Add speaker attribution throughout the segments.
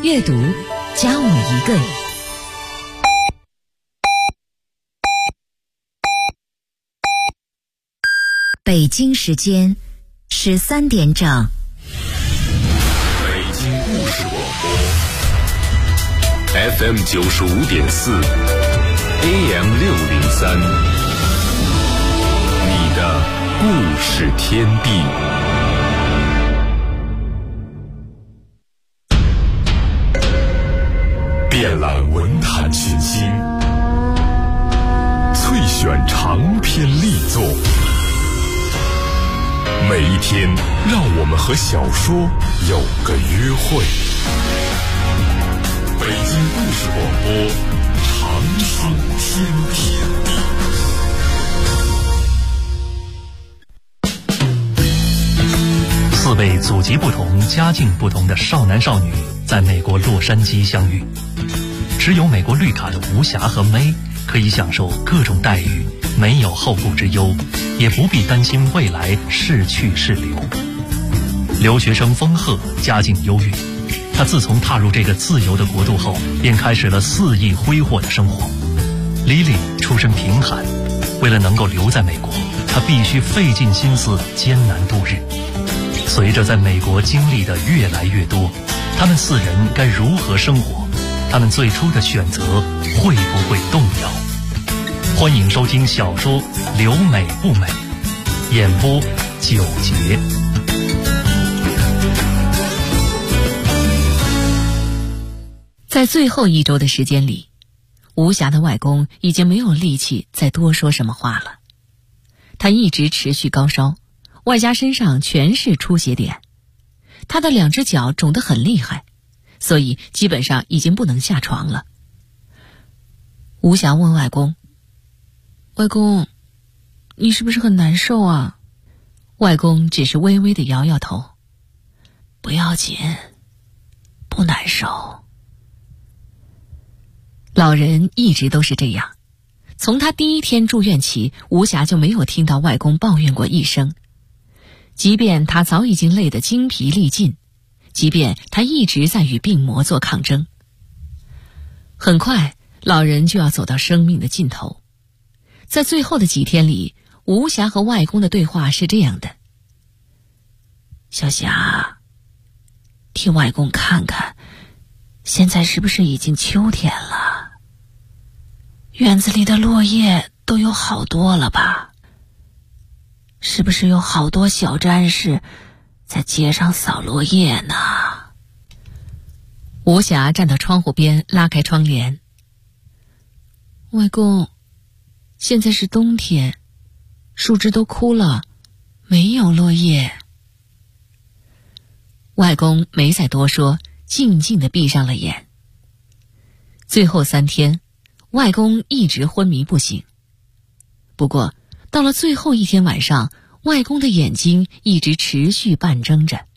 Speaker 1: 阅读加我一个。北京时间13点整。
Speaker 2: 北京故事广播 FM 95.4 AM 603，你的故事天地。遍览文坛群星，萃选长篇力作。每一天，让我们和小说有个约会。北京故事广播，长书天地。
Speaker 3: 4位祖籍不同、家境不同的少男少女在美国洛杉矶相遇，持有美国绿卡的吴霞和May可以享受各种待遇，没有后顾之忧，也不必担心未来是去是留。留学生丰鹤家境优越，他自从踏入这个自由的国度后，便开始了肆意挥霍的生活。Lily 出身贫寒，为了能够留在美国，他必须费尽心思艰难度日。随着在美国经历的越来越多，他们4人该如何生活？他们最初的选择会不会动摇？欢迎收听小说《留美不美》，演播9节。
Speaker 1: 在最后1周的时间里，吴霞的外公已经没有力气再多说什么话了。他一直持续高烧，外加身上全是出血点，他的2只脚肿得很厉害，所以基本上已经不能下床了。吴霞问外公：“外公，你是不是很难受啊？”外公只是微微地摇摇头：“不要紧，不难受。”老人一直都是这样，从他第1天住院起，吴霞就没有听到外公抱怨过一声。即便他早已经累得精疲力尽，即便他一直在与病魔做抗争。很快，老人就要走到生命的尽头。在最后的几天里，吴霞和外公的对话是这样的：“小霞，替外公看看，现在是不是已经秋天了？院子里的落叶都有好多了吧？是不是有好多小战士在街上扫落叶呢？”吴霞站到窗户边，拉开窗帘：“外公，现在是冬天，树枝都枯了，没有落叶。”外公没再多说，静静地闭上了眼。最后3天，外公一直昏迷不醒。不过到了最后1天晚上，外公的眼睛一直持续半睁着。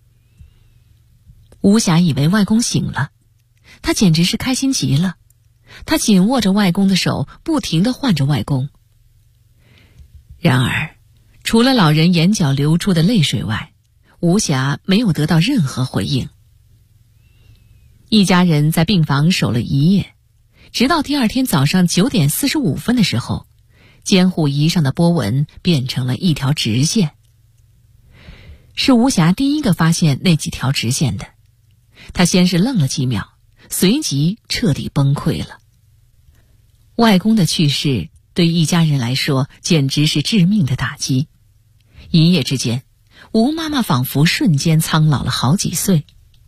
Speaker 1: 吴霞以为外公醒了，她简直是开心极了。她紧握着外公的手，不停地唤着外公。然而，除了老人眼角流出的泪水外，吴霞没有得到任何回应。一家人在病房守了1夜，直到第2天早上9点45分的时候，监护仪上的波纹变成了一条直线。是吴霞第一个发现那几条直线的，她先是愣了几秒，随即彻底崩溃了。外公的去世对一家人来说简直是致命的打击。一夜之间，吴妈妈仿佛瞬间苍老了好几岁。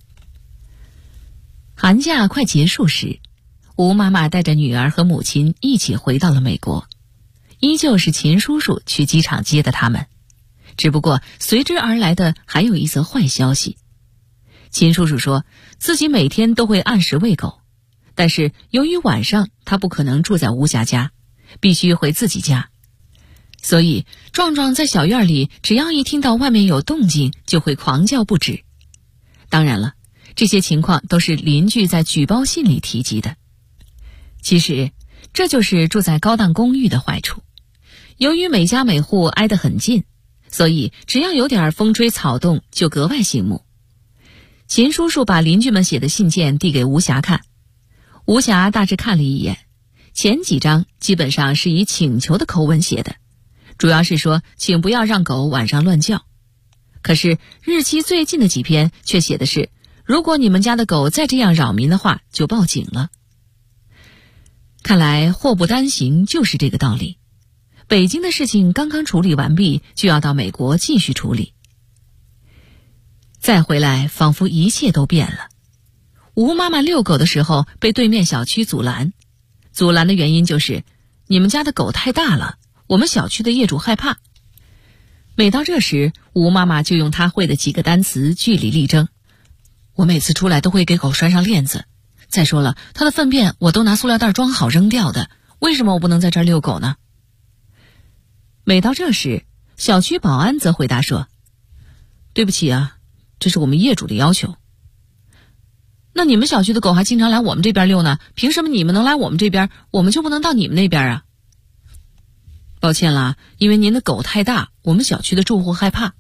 Speaker 1: 寒假快结束时，吴妈妈带着女儿和母亲一起回到了美国，依旧是秦叔叔去机场接的他们，只不过随之而来的还有一则坏消息。秦叔叔说自己每天都会按时喂狗，但是由于晚上他不可能住在吴霞家，必须回自己家，所以壮壮在小院里只要一听到外面有动静就会狂叫不止。当然了，这些情况都是邻居在举报信里提及的。其实这就是住在高档公寓的坏处，由于每家每户挨得很近，所以只要有点风吹草动就格外醒目。 秦叔叔把邻居们写的信件递给吴霞看，吴霞大致看了一眼，前几章基本上是以请求的口吻写的，主要是说请不要让狗晚上乱叫。可是日期最近的几篇却写的是，如果你们家的狗再这样扰民的话，就报警了。看来祸不单行就是这个道理。北京的事情刚刚处理完毕，就要到美国继续处理。再回来，仿佛一切都变了。吴妈妈遛狗的时候被对面小区阻拦，阻拦的原因就是你们家的狗太大了，我们小区的业主害怕。每到这时，吴妈妈就用她会的几个单词据理力争。我每次出来都会给狗拴上链子，再说了，它的粪便我都拿塑料袋装好扔掉的，为什么我不能在这儿遛狗呢？每到这时，小区保安则回答说，对不起啊，这是我们业主的要求。那你们小区的狗还经常来我们这边遛呢，凭什么你们能来我们这边，我们就不能到你们那边啊？抱歉啦，因为您的狗太大，我们小区的住户害怕。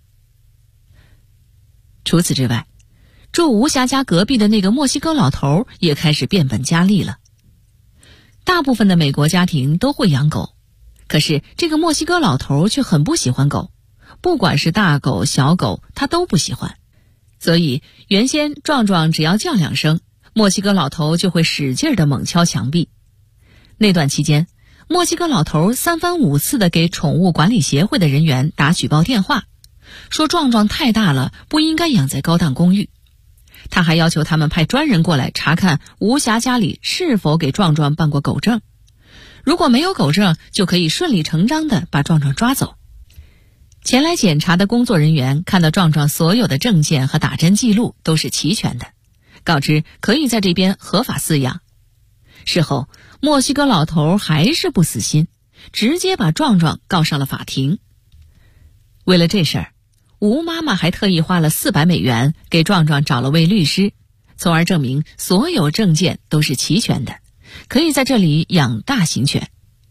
Speaker 1: 除此之外，住吴霞家隔壁的那个墨西哥老头也开始变本加厉了。大部分的美国家庭都会养狗，可是这个墨西哥老头却很不喜欢狗，不管是大狗小狗他都不喜欢。所以原先壮壮只要叫2声，墨西哥老头就会使劲地猛敲墙壁。那段期间，墨西哥老头3番5次地给宠物管理协会的人员打举报电话，说壮壮太大了，不应该养在高档公寓。他还要求他们派专人过来查看吴霞家里是否给壮壮办过狗证，如果没有狗证，就可以顺理成章地把壮壮抓走。前来检查的工作人员看到壮壮所有的证件和打针记录都是齐全的，告知可以在这边合法饲养。事后，墨西哥老头还是不死心，直接把壮壮告上了法庭。为了这事儿，吴妈妈还特意花了400美元给壮壮找了位律师，从而证明所有证件都是齐全的，可以在这里养大型犬。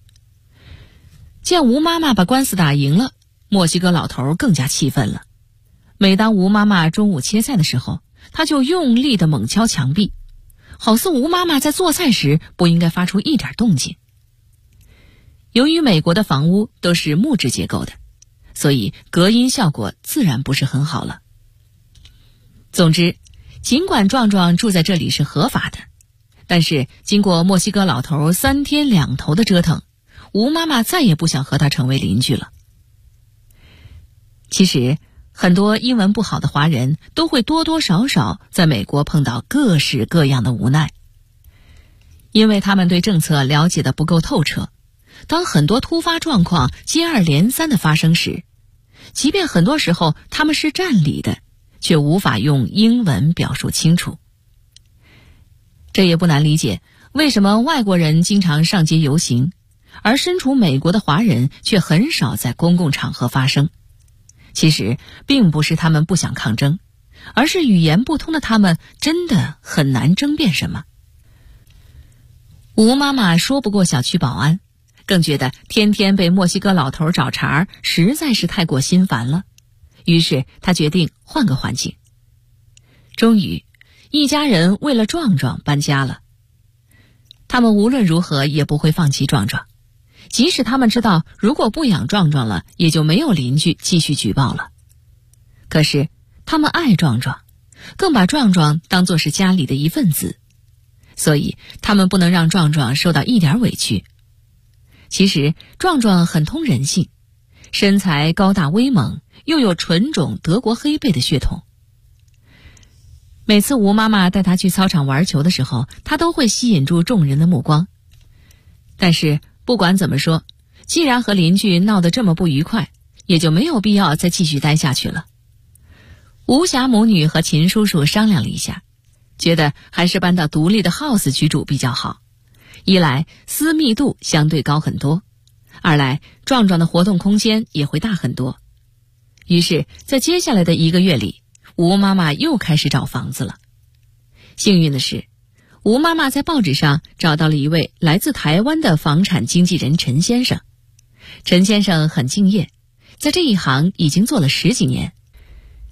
Speaker 1: 见吴妈妈把官司打赢了，墨西哥老头更加气愤了。每当吴妈妈中午切菜的时候，他就用力地猛敲墙壁，好似吴妈妈在做菜时不应该发出一点动静。由于美国的房屋都是木质结构的，所以隔音效果自然不是很好了。总之，尽管壮壮住在这里是合法的，但是经过墨西哥老头3天2头的折腾，吴妈妈再也不想和他成为邻居了。其实，很多英文不好的华人都会多多少少在美国碰到各式各样的无奈，因为他们对政策了解得不够透彻。当很多突发状况接二连三的发生时，即便很多时候他们是占理的，却无法用英文表述清楚。这也不难理解，为什么外国人经常上街游行，而身处美国的华人却很少在公共场合发声。其实并不是他们不想抗争，而是语言不通的他们真的很难争辩什么。吴妈妈说不过小区保安，更觉得天天被墨西哥老头找茬实在是太过心烦了，于是她决定换个环境。终于，一家人为了壮壮搬家了。他们无论如何也不会放弃壮壮，即使他们知道如果不养壮壮了，也就没有邻居继续举报了。可是他们爱壮壮，更把壮壮当作是家里的一份子，所以他们不能让壮壮受到一点委屈。其实壮壮很通人性，身材高大威猛，又有纯种德国黑背的血统。每次吴妈妈带他去操场玩球的时候，他都会吸引住众人的目光。但是不管怎么说，既然和邻居闹得这么不愉快，也就没有必要再继续待下去了。吴霞母女和秦叔叔商量了一下，觉得还是搬到独立的 house 居住比较好。一来私密度相对高很多，二来壮壮的活动空间也会大很多。于是在接下来的1个月里，吴妈妈又开始找房子了。幸运的是，吴妈妈在报纸上找到了一位来自台湾的房产经纪人陈先生。陈先生很敬业，在这一行已经做了10几年。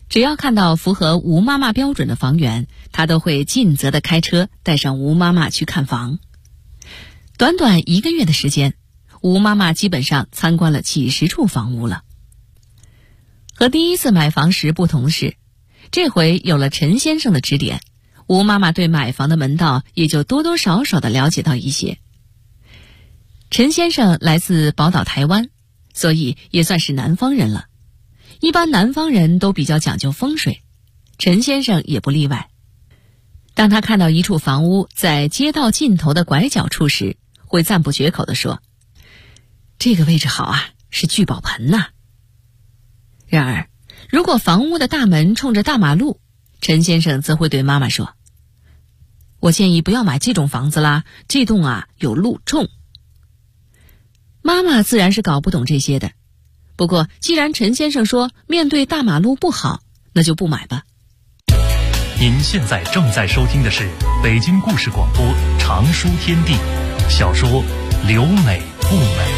Speaker 1: 只要看到符合吴妈妈标准的房源，她都会尽责地开车带上吴妈妈去看房。短短1个月的时间，吴妈妈基本上参观了几十处房屋了。和第一次买房时不同的是，这回有了陈先生的指点，吴妈妈对买房的门道也就多多少少地了解到一些。陈先生来自宝岛台湾，所以也算是南方人了。一般南方人都比较讲究风水，陈先生也不例外。当他看到一处房屋在街道尽头的拐角处时，会赞不绝口地说：“这个位置好啊，是聚宝盆呐。”然而，如果房屋的大门冲着大马路，陈先生则会对妈妈说：“我建议不要买这种房子啦，这栋啊有路冲。”妈妈自然是搞不懂这些的。不过，既然陈先生说面对大马路不好，那就不买吧。
Speaker 3: 您现在正在收听的是北京故事广播《长书天地》小说《留美不美》。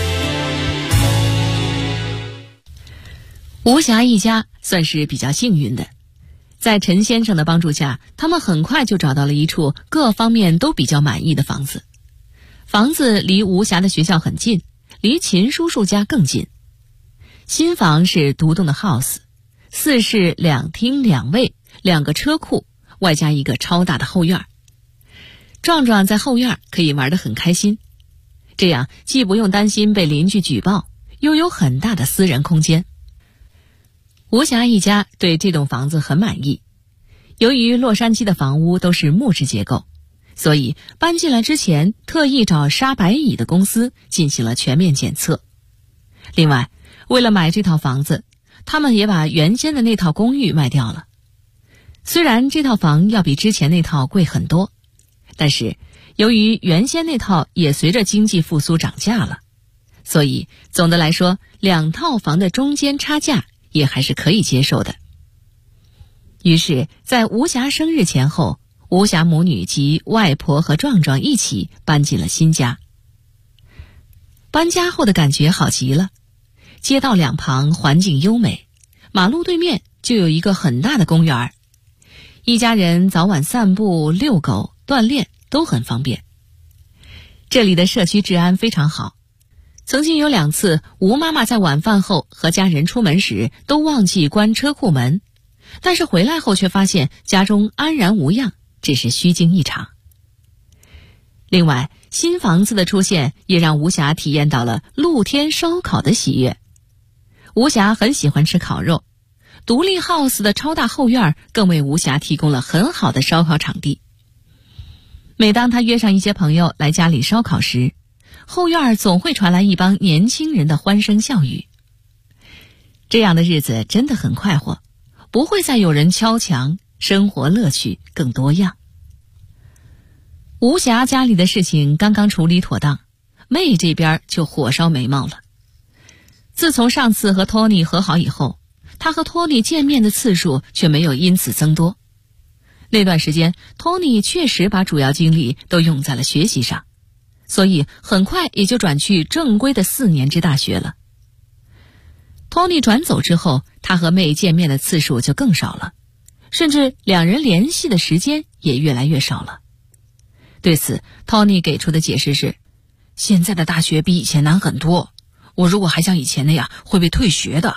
Speaker 1: 吴霞一家算是比较幸运的，在陈先生的帮助下，他们很快就找到了一处各方面都比较满意的房子。房子离吴霞的学校很近，离秦叔叔家更近。新房是独栋的 house， 4室2厅2卫，2个车库，外加一个超大的后院。壮壮在后院可以玩得很开心，这样既不用担心被邻居举报，又有很大的私人空间。吴霞一家对这栋房子很满意。由于洛杉矶的房屋都是木质结构，所以搬进来之前特意找沙白蚁的公司进行了全面检测。另外，为了买这套房子，他们也把原先的那套公寓卖掉了。虽然这套房要比之前那套贵很多，但是由于原先那套也随着经济复苏涨价了，所以总的来说，2套房的中间差价也还是可以接受的。于是在吴霞生日前后，吴霞母女及外婆和壮壮一起搬进了新家。搬家后的感觉好极了，街道两旁环境优美，马路对面就有一个很大的公园，一家人早晚散步、遛狗、锻炼都很方便。这里的社区治安非常好，曾经有2次吴妈妈在晚饭后和家人出门时都忘记关车库门，但是回来后却发现家中安然无恙，只是虚惊一场。另外，新房子的出现也让吴霞体验到了露天烧烤的喜悦。吴霞很喜欢吃烤肉，独立 house 的超大后院更为吴霞提供了很好的烧烤场地。每当她约上一些朋友来家里烧烤时，后院总会传来一帮年轻人的欢声笑语。这样的日子真的很快活，不会再有人敲墙，生活乐趣更多样。吴霞家里的事情刚刚处理妥当，妹这边就火烧眉毛了。自从上次和托尼和好以后，她和托尼见面的次数却没有因此增多。那段时间，托尼确实把主要精力都用在了学习上，所以很快也就转去正规的4年制大学了。托尼转走之后，他和妹见面的次数就更少了，甚至2人联系的时间也越来越少了。对此，托尼给出的解释是：现在的大学比以前难很多，我如果还像以前那样会被退学的。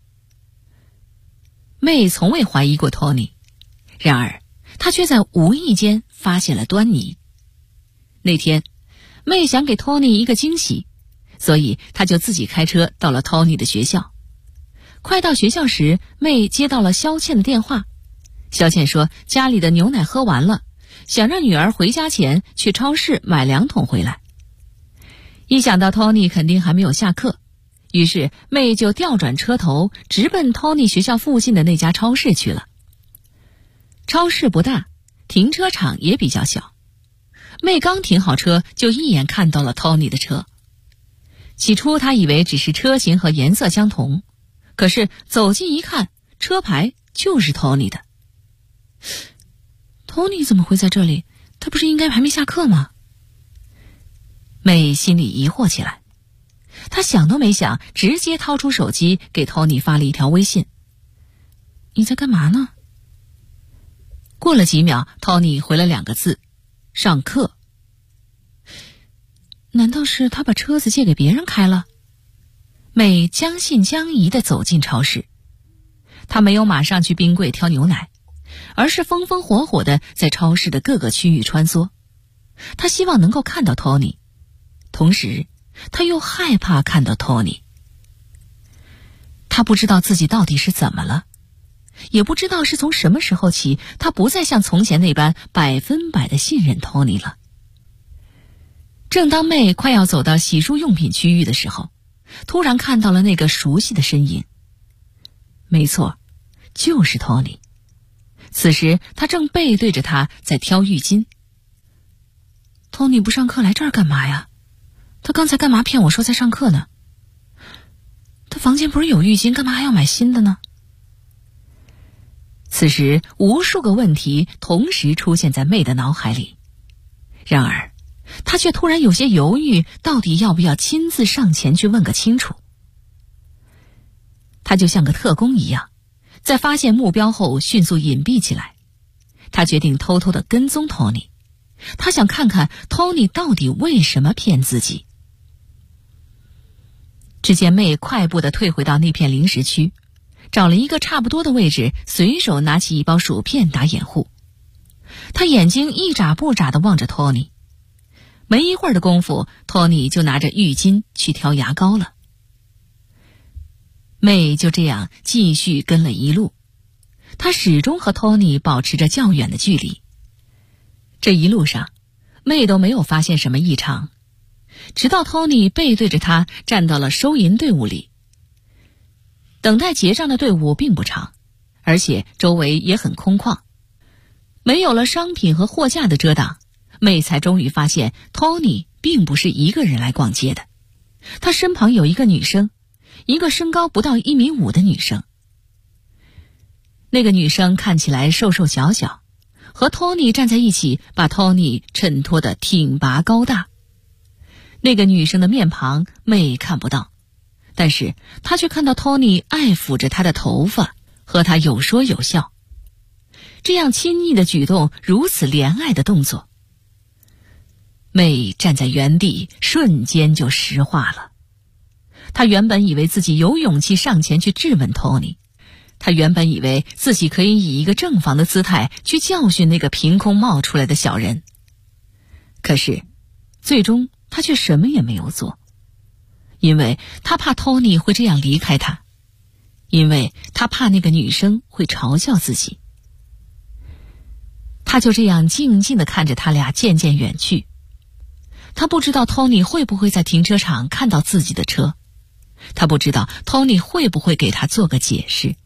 Speaker 1: 妹从未怀疑过托尼，然而她却在无意间发现了端倪。那天，妹想给托尼一个惊喜，所以她就自己开车到了托尼的学校。快到学校时，妹接到了肖倩的电话。肖倩说家里的牛奶喝完了，想让女儿回家前去超市买2桶回来。一想到托尼肯定还没有下课，于是妹就调转车头，直奔托尼学校附近的那家超市去了。超市不大，停车场也比较小。妹刚停好车，就一眼看到了托尼的车。起初她以为只是车型和颜色相同，可是走近一看，车牌就是托尼的。托尼怎么会在这里？他不是应该还没下课吗？妹心里疑惑起来，她想都没想，直接掏出手机给托尼发了一条微信。 你在干嘛呢？过了几秒， Tony 回了2个字：上课。难道是他把车子借给别人开了？May 将信将疑地走进超市，他没有马上去冰柜挑牛奶，而是风风火火地在超市的各个区域穿梭。他希望能够看到 Tony， 同时他又害怕看到 Tony。 他不知道自己到底是怎么了，也不知道是从什么时候起，他不再像从前那般100%地信任 Tony 了。正当May快要走到洗漱用品区域的时候，突然看到了那个熟悉的身影。没错，就是 Tony。 此时他正背对着他在挑浴巾。Tony 不上课来这儿干嘛呀？他刚才干嘛骗我说在上课呢？他房间不是有浴巾，干嘛还要买新的呢？此时无数个问题同时出现在May的脑海里，然而他却突然有些犹豫，到底要不要亲自上前去问个清楚。他就像个特工一样，在发现目标后迅速隐蔽起来。他决定偷偷地跟踪 Tony， 他想看看 Tony 到底为什么骗自己。只见May快步地退回到那片零食区，找了一个差不多的位置，随手拿起一包薯片打掩护。他眼睛一眨不眨地望着 Tony。 没一会儿的功夫， Tony 就拿着浴巾去挑牙膏了。May就这样继续跟了一路，他始终和 Tony 保持着较远的距离。这一路上 May 都没有发现什么异常，直到 Tony 背对着他站到了收银队伍里。等待结账的队伍并不长，而且周围也很空旷，没有了商品和货架的遮挡，May 才终于发现 Tony 并不是一个人来逛街的，他身旁有一个女生，一个身高不到1.5米的女生。那个女生看起来瘦瘦小小，和 Tony 站在一起，把 Tony 衬托得挺拔高大。那个女生的面庞May看不到，但是她却看到 Tony 爱抚着她的头发，和她有说有笑。这样亲昵的举动，如此怜爱的动作，May站在原地，瞬间就石化了。他原本以为自己有勇气上前去质问 Tony， 他原本以为自己可以以一个正房的姿态去教训那个凭空冒出来的小人。可是最终他却什么也没有做，因为他怕 Tony 会这样离开他，因为他怕那个女生会嘲笑自己。他就这样静静地看着他俩渐渐远去。他不知道 Tony 会不会在停车场看到自己的车，他不知道 Tony 会不会给他做个解释。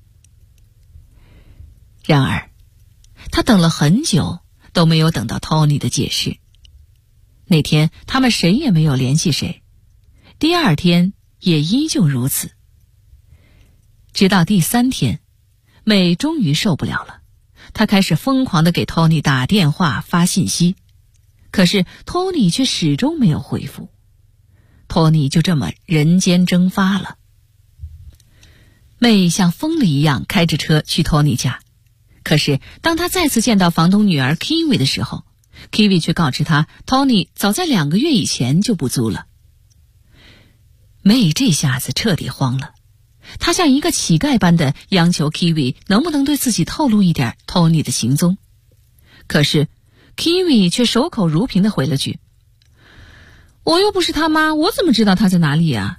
Speaker 1: 然而他等了很久都没有等到 Tony 的解释。那天他们谁也没有联系谁，第二天也依旧如此。直到第3天，May终于受不了了，他开始疯狂地给 Tony 打电话发信息，可是 Tony 却始终没有回复。Tony 就这么人间蒸发了。May像疯了一样开着车去 Tony 家，可是当他再次见到房东女儿 Kiwi 的时候， Kiwi 却告知他 Tony 早在2个月以前就不租了。May 这下子彻底慌了，他像一个乞丐般的央求 Kiwi 能不能对自己透露一点 Tony 的行踪。可是 Kiwi 却守口如瓶地回了句：我又不是他妈，我怎么知道他在哪里啊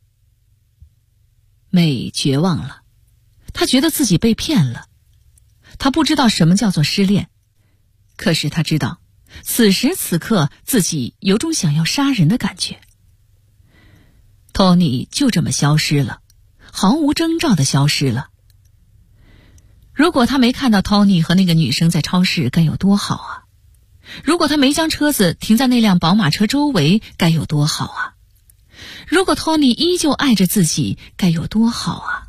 Speaker 1: ？May 绝望了，他觉得自己被骗了。他不知道什么叫做失恋，可是他知道此时此刻自己有种想要杀人的感觉。Tony 就这么消失了，毫无征兆地消失了。如果他没看到 Tony 和那个女生在超市，该有多好啊！如果他没将车子停在那辆宝马车周围，该有多好啊！如果 Tony 依旧爱着自己，该有多好啊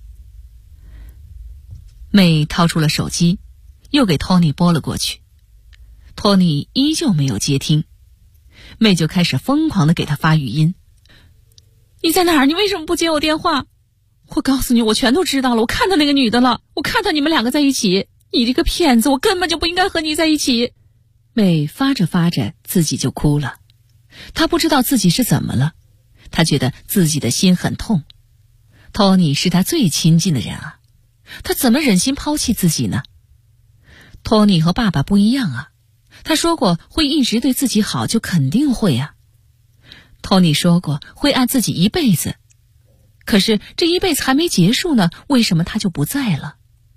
Speaker 1: ！May 掏出了手机，又给 Tony 拨了过去。Tony 依旧没有接听， May 就开始疯狂地给他发语音：你在哪儿？你为什么不接我电话？ 我告诉你，我全都知道了，我看到那个女的了，我看到你们两个在一起。你这个骗子，我根本就不应该和你在一起。妹发着发着自己就哭了，她不知道自己是怎么了，她觉得自己的心很痛。托尼是她最亲近的人啊，她怎么忍心抛弃自己呢？托尼和爸爸不一样啊，他说过会一直对自己好，就肯定会啊。托尼说过会爱自己一辈子，可是这一辈子还没结束呢，为什么他就不在了？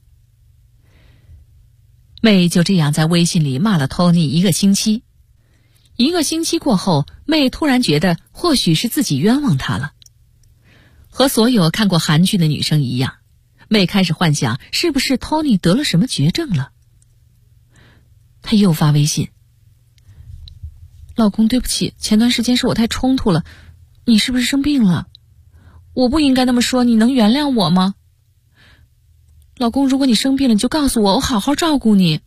Speaker 1: 妹就这样在微信里骂了托尼1个星期。1个星期过后，妹突然觉得或许是自己冤枉他了。和所有看过韩剧的女生一样，妹开始幻想是不是托尼得了什么绝症了。她又发微信：老公，对不起，前段时间是我太冲突了，你是不是生病了？我不应该那么说，你能原谅我吗？老公，如果你生病了，你就告诉我，我好好照顾你。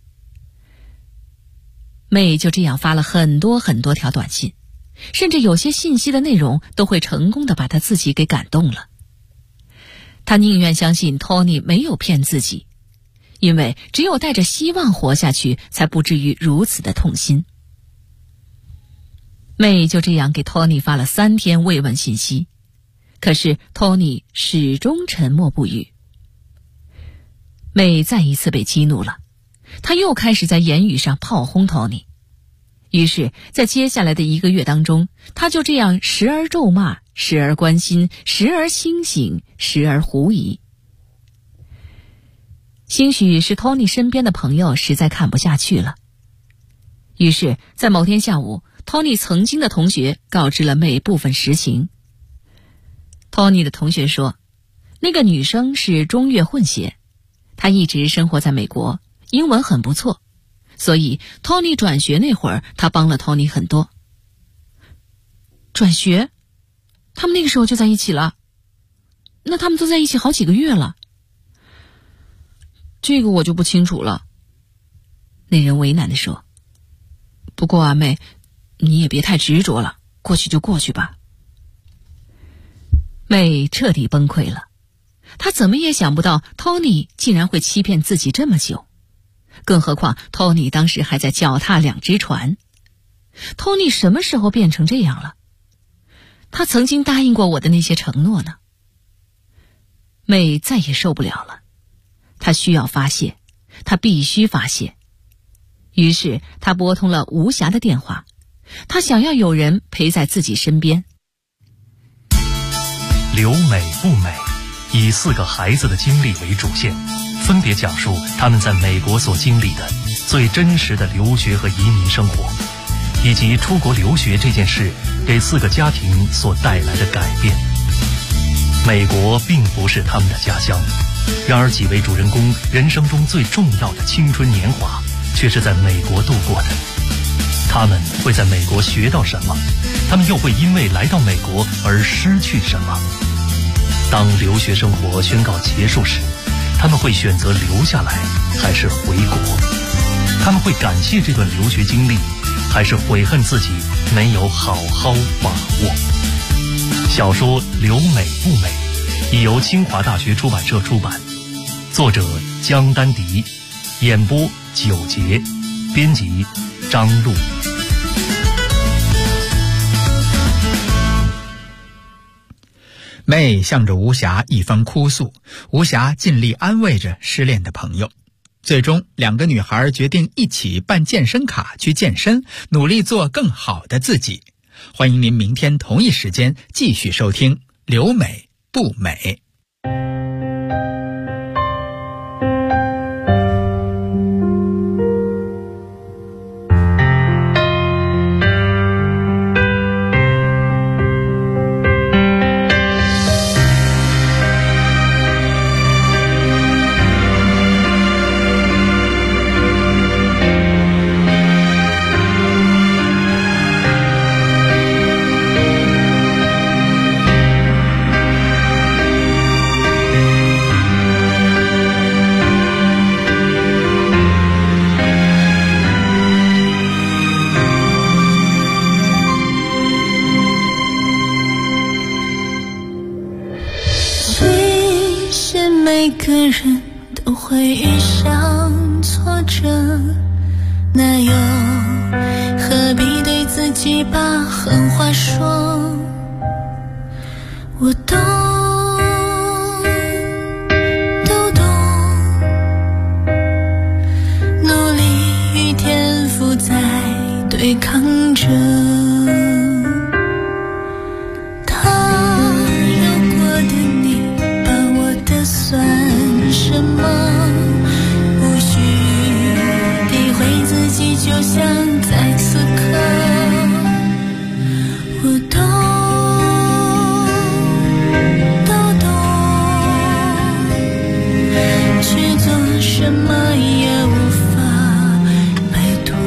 Speaker 1: 妹就这样发了很多很多条短信，甚至有些信息的内容都会成功的把她自己给感动了。她宁愿相信托尼没有骗自己，因为只有带着希望活下去，才不至于如此的痛心。妹就这样给托尼发了3天慰问信息，可是托尼始终沉默不语。妹再一次被激怒了，她又开始在言语上炮轰托尼。于是在接下来的1个月当中，她就这样时而咒骂，时而关心，时而清醒，时而狐疑。兴许是托尼身边的朋友实在看不下去了，于是在某天下午，托尼曾经的同学告知了妹部分实情。托尼的同学说，那个女生是中越混血，她一直生活在美国，英文很不错，所以托尼转学那会儿，她帮了托尼很多。转学？他们那个时候就在一起了？那他们都在一起好几个月了？这个我就不清楚了。那人为难地说。不过啊，妹，你也别太执着了，过去就过去吧。妹彻底崩溃了，她怎么也想不到托尼竟然会欺骗自己这么久，更何况托尼当时还在脚踏2只船。托尼什么时候变成这样了？他曾经答应过我的那些承诺呢？妹再也受不了了，她需要发泄，她必须发泄。于是她拨通了吴霞的电话，她想要有人陪在自己身边。
Speaker 3: 留美不美，以4个孩子的经历为主线，分别讲述他们在美国所经历的最真实的留学和移民生活，以及出国留学这件事给4个家庭所带来的改变。美国并不是他们的家乡，然而几位主人公人生中最重要的青春年华却是在美国度过的。他们会在美国学到什么？他们又会因为来到美国而失去什么？当留学生活宣告结束时，他们会选择留下来还是回国？他们会感谢这段留学经历，还是悔恨自己没有好好把握？小说《留美不美》已由清华大学出版社出版，作者江丹迪，演播9节，编辑张璐。
Speaker 4: 妹向着吴霞一番哭诉，吴霞尽力安慰着失恋的朋友。最终2个女孩决定一起办健身卡去健身，努力做更好的自己。欢迎您明天同一时间继续收听《留美不美》。
Speaker 5: 个人都会遇上挫折，那又何必对自己把狠话说？我懂，都懂，努力与天赋在对抗着。算什么？无需诋毁自己，就像在此刻，我懂，都懂，去做什么也无法摆脱。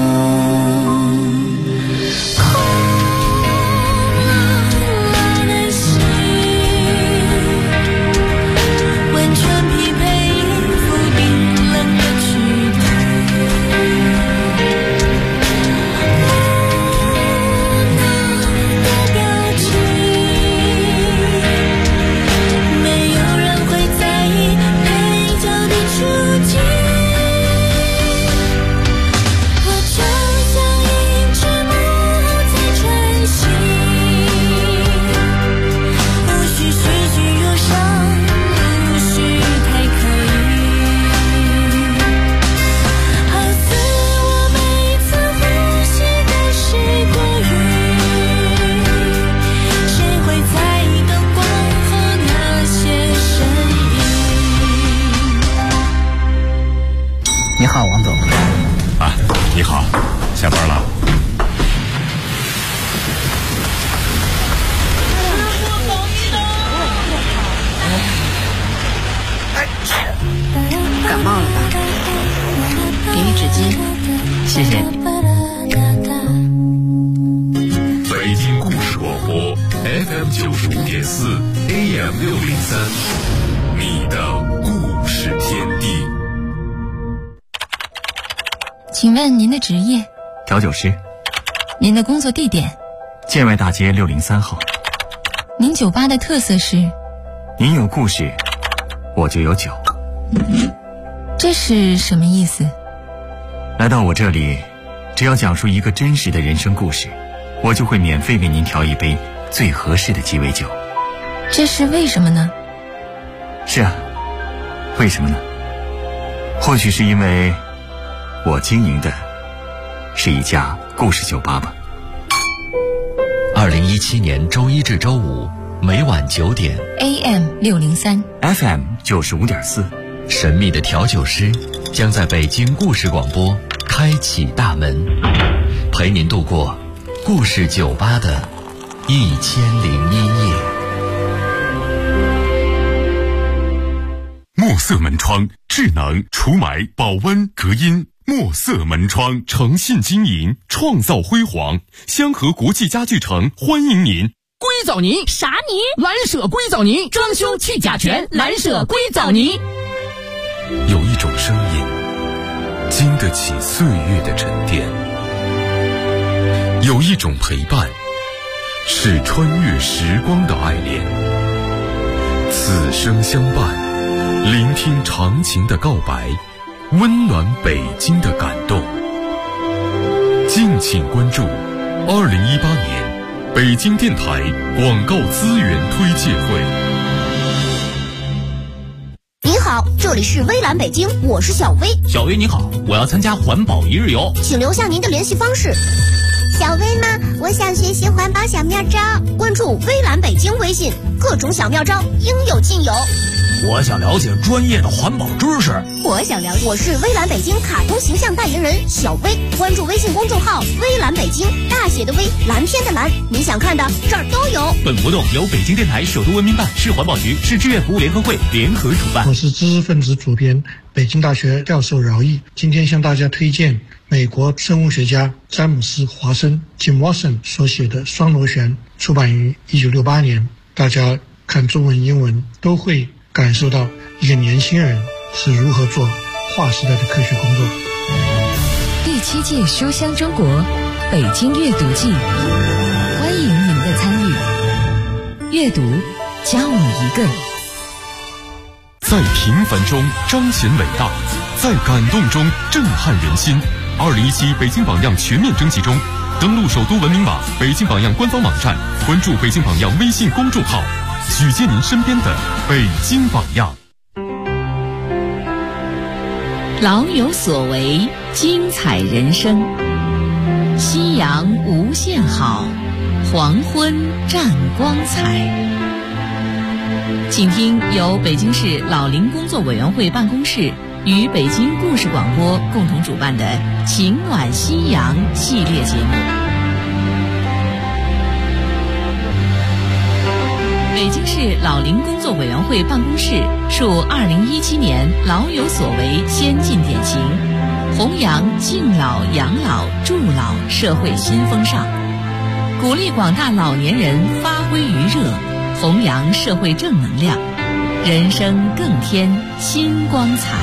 Speaker 6: 你好，王总。
Speaker 2: 啊，你好，下班了。
Speaker 1: 感冒了吧？给你纸巾，
Speaker 6: 谢谢。
Speaker 2: 北京故事广播 FM95.4 AM603，你的故事天地。
Speaker 5: 请问您的职业？
Speaker 6: 调酒师。
Speaker 5: 您的工作地点？
Speaker 6: 建外大街603号。
Speaker 5: 您酒吧的特色是？
Speaker 6: 您有故事，我就有酒。
Speaker 5: 这是什么意思？
Speaker 6: 来到我这里，只要讲述一个真实的人生故事，我就会免费为您调一杯最合适的鸡尾酒。
Speaker 5: 这是为什么呢？
Speaker 6: 是啊，为什么呢？或许是因为我经营的是一家故事酒吧吧。
Speaker 3: 2017年周一至周五每晚9点
Speaker 5: AM603
Speaker 6: FM 95.4，
Speaker 3: 神秘的调酒师将在北京故事广播开启大门，陪您度过故事酒吧的1001夜。
Speaker 2: 墨色门窗，智能除霾、保温、隔音。墨色门窗诚信经营，创造辉煌。香河国际家具城欢迎您。
Speaker 7: 硅藻泥啥泥？蓝舍硅藻泥，装修去甲醛，蓝舍硅藻泥。
Speaker 2: 有一种声音，经得起岁月的沉淀；有一种陪伴，是穿越时光的爱恋。此生相伴，聆听长情的告白，温暖北京的感动。敬请关注2018年北京电台广告资源推介会。
Speaker 8: 您好，这里是微蓝北京，我是小薇。
Speaker 7: 小薇你好，我要参加环保一日游，
Speaker 8: 请留下您的联系方式。小薇吗？我想学习环保小妙招，关注微蓝北京微信，各种小妙招应有尽有。
Speaker 7: 我想了解专业的环保知识。
Speaker 8: 我想了解，我是微蓝北京卡通形象代言人小薇，关注微信公众号微蓝北京，大写的微，蓝天的蓝，你想看的这儿都有。
Speaker 7: 本活动由北京电台首都文明办、市环保局、市志愿服务联合会联合主办。
Speaker 9: 我是知识分子主编，北京大学教授饶毅，今天向大家推荐美国生物学家詹姆斯·华生 Jim Watson 所写的《双螺旋》，出版于1968年。大家看中文、英文都会感受到一个年轻人是如何做划时代的科学工作。
Speaker 1: 第7届书香中国北京阅读季，欢迎您的参与。阅读教你一个。
Speaker 2: 在平凡中彰显伟大，在感动中震撼人心。2017北京榜样全面征集中，登录首都文明网、北京榜样官方网站，关注北京榜样微信公众号，举荐您身边的北京榜样。
Speaker 1: 老有所为，精彩人生。夕阳无限好，黄昏占光彩。请听由北京市老龄工作委员会办公室与北京故事广播共同主办的《情暖夕阳》系列节目。北京市老龄工作委员会办公室树2017年老有所为先进典型，弘扬敬老、养老、助老社会新风尚，鼓励广大老年人发挥余热，弘扬社会正能量，人生更添新光彩。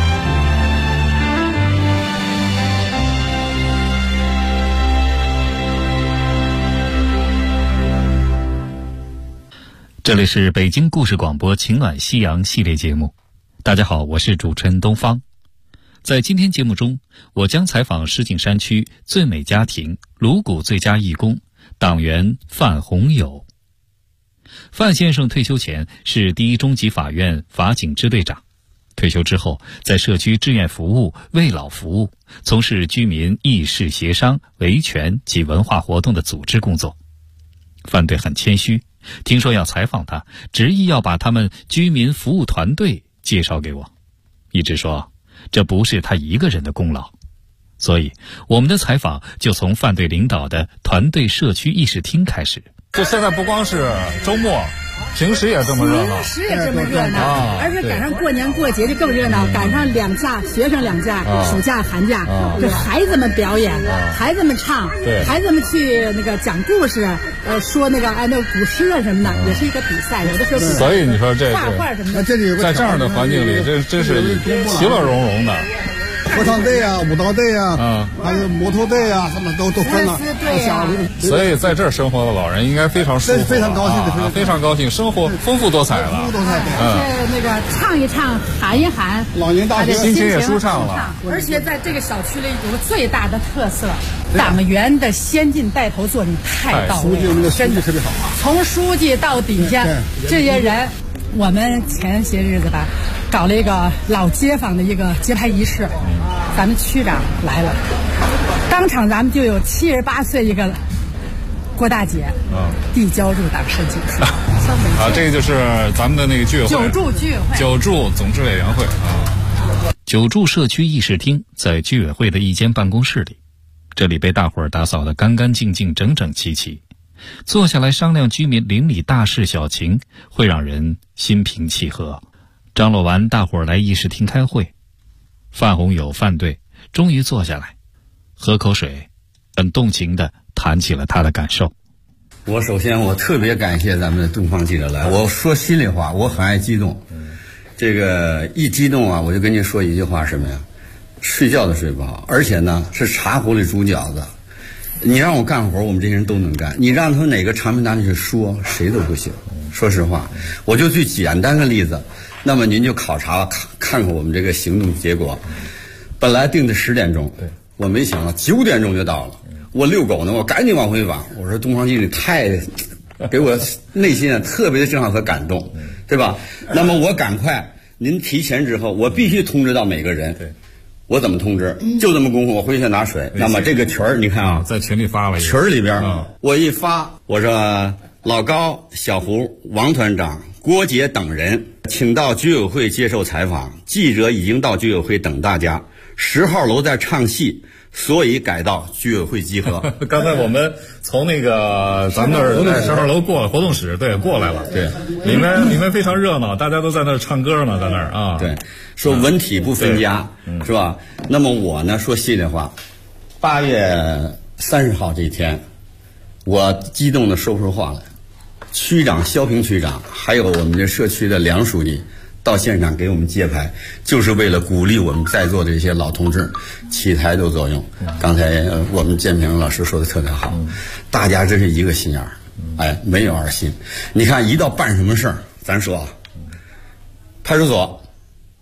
Speaker 3: 这里是北京故事广播情暖夕阳系列节目。大家好，我是主持人东方。在今天节目中，我将采访石景山区最美家庭颅骨最佳义工党员范洪友。范先生退休前是第一中级法院法警支队长，退休之后在社区志愿服务、为老服务，从事居民议事协商、维权及文化活动的组织工作。范队很谦虚，听说要采访他，执意要把他们居民服务团队介绍给我，一直说这不是他一个人的功劳。所以我们的采访就从范队领导的团队社区议事厅开始。
Speaker 10: 就现在不光是周末，平时也这么热闹，
Speaker 11: 平时也这么热闹，而且赶上过年过节就更热闹，赶上两假，学生两假，暑假寒假，这孩子们表演，孩子们唱，孩子们去那个讲故事，说那个那古诗啊什么的，也是一个比赛，有的时候
Speaker 10: 所以你说这
Speaker 11: 画画什么的，
Speaker 10: 在这样的环境里，这真是其乐融融的。
Speaker 12: 合唱队啊，舞蹈队啊，还有摩托队啊，什么都分了。
Speaker 10: 所以在这儿生活的老人应该非常舒服，
Speaker 12: 非常高兴，
Speaker 10: 非常高兴，生活丰富多彩了。
Speaker 11: 而且那个唱一唱，喊一喊，
Speaker 12: 老年大学
Speaker 10: 心情也舒畅了。
Speaker 11: 而且在这个小区里有个最大的特色，党员的先进带头作用太到位了，
Speaker 12: 真的特别好。
Speaker 11: 从书记到底下这些人，我们前些日子吧，搞了一个老街坊的一个揭牌仪式，咱们区长来了，当场咱们就有78岁一个郭大姐递交入党申请书。
Speaker 10: 这个就是咱们的那个居委会
Speaker 11: 九柱居委会
Speaker 10: 九柱总支委员会
Speaker 3: 九柱社区议事厅在居委会的一间办公室里，这里被大伙儿打扫得干干净净、整整齐齐。坐下来商量居民邻里大事小情，会让人心平气和。张罗完，大伙儿来议事厅开会。范洪友范队终于坐下来，喝口水，很动情地谈起了他的感受。
Speaker 13: 我首先我特别感谢咱们的东方记者来，我说心里话，我很爱激动。这个一激动啊，我就跟你说一句话，什么呀？睡觉都睡不好，而且呢是茶壶里煮饺子。你让我干活，我们这些人都能干。你让他们哪个长篇大论去说，谁都不行。说实话，我就最简单的例子，那么您就考察看看我们这个行动结果。本来定的10点钟，我没想到9点钟就到了。我遛狗呢，我赶紧往回往。我说东方记者太给我内心特别的震撼和感动，对吧？那么我赶快，您提前之后，我必须通知到每个人。我怎么通知？就这么功夫，我回去拿水。那么这个群儿，你看啊，
Speaker 10: 在群里发了一个
Speaker 13: 群里边，我一发，我说老高、小胡、王团长、郭杰等人，请到居委会接受采访。记者已经到居委会等大家。10号楼在唱戏，所以改到居委会集合。
Speaker 10: 刚才我们从那个咱们那儿10号楼过了活动室，过来了。对，里面非常热闹，大家都在那儿唱歌呢，在那儿啊。
Speaker 13: 对，说文体不分家，是吧？那么我呢说心里话，8月30号这一天，我激动的说不出话来。区长肖平区长还有我们这社区的梁书记到现场给我们揭牌，就是为了鼓励我们在座的这些老同志起抬头作用。刚才我们建平老师说的特别好，大家真是一个心眼儿，没有二心。你看一到办什么事儿，咱说啊，派出所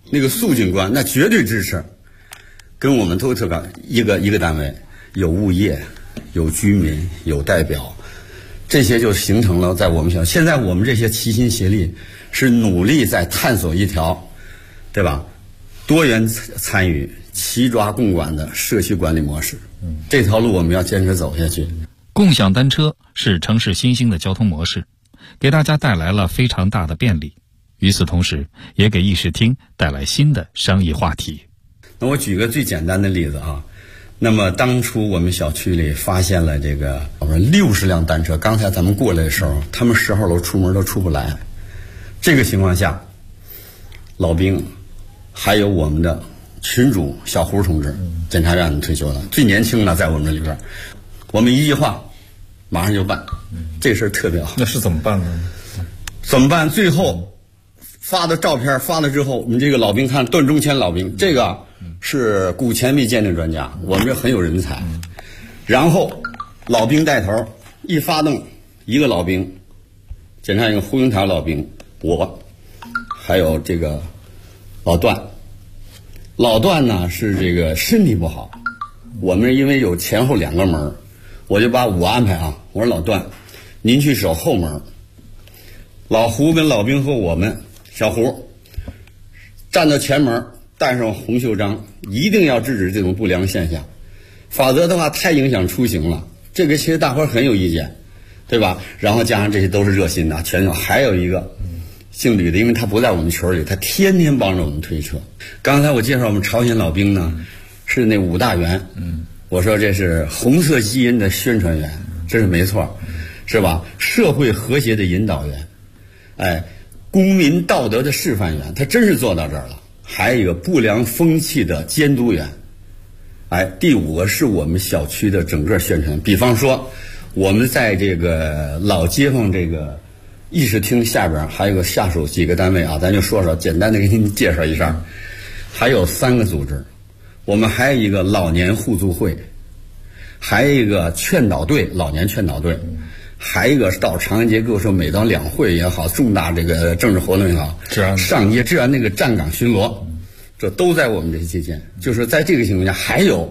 Speaker 13: 那个肃警官那绝对支持，跟我们都特高一个单位，有物业，有居民，有代表，这些就形成了在我们学校。现在我们这些齐心协力，是努力在探索一条，对吧？多元参与、齐抓共管的社区管理模式。这条路我们要坚持走下去。
Speaker 3: 共享单车是城市新兴的交通模式，给大家带来了非常大的便利。与此同时，也给议事厅带来新的商业话题。
Speaker 13: 那我举个最简单的例子啊，那么当初我们小区里发现了这个60辆单车，刚才咱们过来的时候，他们10号楼出门都出不来。这个情况下，老兵还有我们的群主小胡同志，检察院退休了，最年轻的在我们这里边，我们一句话马上就办，这事儿特别好。
Speaker 10: 那是怎么办呢？
Speaker 13: 怎么办？最后发的照片发了之后，我们这个老兵看段中谦老兵，这个是古钱币鉴定专家，我们这很有人才。然后老兵带头一发动，一个老兵，检查一个胡英台老兵，我还有这个老段。老段呢是这个身体不好，我们因为有前后2个门，我就把我安排啊，我说老段，您去守后门，老胡跟老兵和我们小胡站到前门，带上红袖章，一定要制止这种不良现象，否则的话太影响出行了。这个其实大伙儿很有意见，对吧？然后加上这些都是热心的，全有。还有一个姓吕的，因为他不在我们群里，他天天帮着我们推车。刚才我介绍我们朝鲜老兵呢，是那5大员，我说这是红色基因的宣传员，这是没错，是吧？社会和谐的引导员，哎，公民道德的示范员，他真是做到这儿了。还有一个不良风气的监督员，哎，第5个是我们小区的整个宣传。比方说，我们在这个老街坊这个议事厅下边还有个下属几个单位啊，咱就说说，简单的给您介绍一下。还有3个组织，我们还有一个老年互助会，还有一个劝导队，老年劝导队。还有一个到长安街各处，每到两会也好，重大这个政治活动也好，上街治安那个站岗巡逻，这都在我们这些期间。就是在这个情况下，还有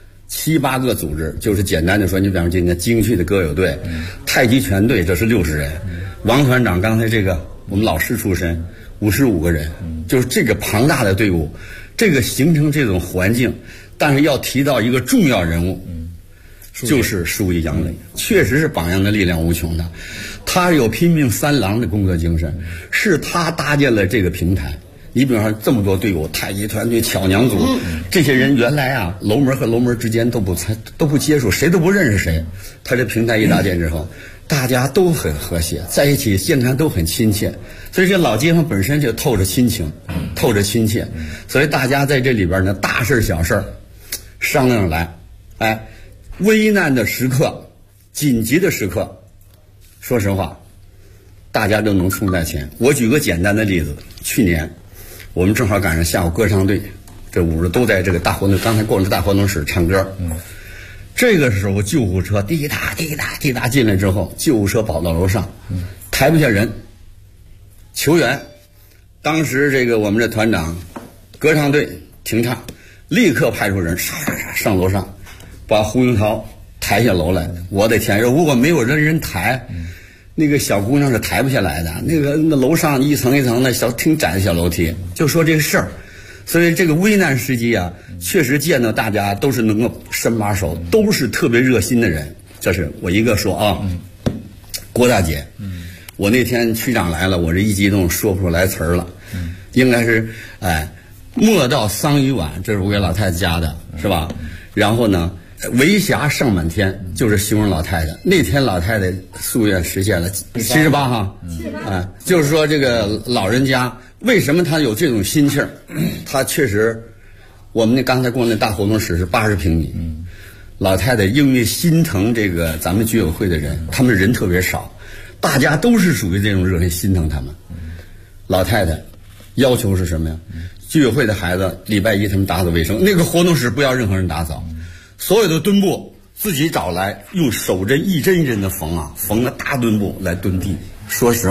Speaker 13: 7、8个组织，就是简单的说，你比方说今天京剧的歌友队、太极拳队，这是60人，王团长刚才这个我们老师出身，55个人，就是这个庞大的队伍，这个形成这种环境。但是要提到一个重要人物，就是书记杨磊，确实是榜样的力量无穷的。他有拼命3郎的工作精神，是他搭建了这个平台。你比方说这么多队伍，太极团队、巧娘组，这些人原来啊，楼门和楼门之间都不接触，谁都不认识谁。他这平台一搭建之后，大家都很和谐，在一起健康都很亲切。所以这老街坊本身就透着亲情，透着亲切。所以大家在这里边呢，大事小事商量着来，哎。危难的时刻，紧急的时刻，说实话，大家都能冲在前。我举个简单的例子，去年我们正好赶上下午歌唱队，这5日都在这个大活动，刚才过了大活动室唱歌。这个时候救护车滴答滴答滴答进来之后，救护车跑到楼上，抬不下人，求援。当时这个我们这团长，歌唱队停唱，立刻派出人上楼上。把胡英涛抬下楼来，我的天！如果没有人抬，那个小姑娘是抬不下来的。那楼上一层一层的挺窄的小楼梯，就说这个事儿。所以这个危难时期啊，确实见到大家都是能够伸把手，都是特别热心的人。这是我一个说啊，郭大姐，我那天区长来了，我这一激动说不出来词儿了，应该是莫道桑榆晚，这是我给老太太加的，是吧？然后呢？围霞上满天，就是形容老太太。那天老太太夙愿实现了，78哈，就是说这个老人家为什么他有这种心气儿？他确实，我们那刚才过那大活动室是80平米，老太太因为心疼这个咱们居委会的人，他们人特别少，大家都是属于这种热心心疼他们。老太太要求是什么呀？居委会的孩子礼拜1他们打扫卫生，那个活动室不要任何人打扫。所有的墩布自己找来，用手针一针一针的缝啊，缝个大墩布来墩地。说实话，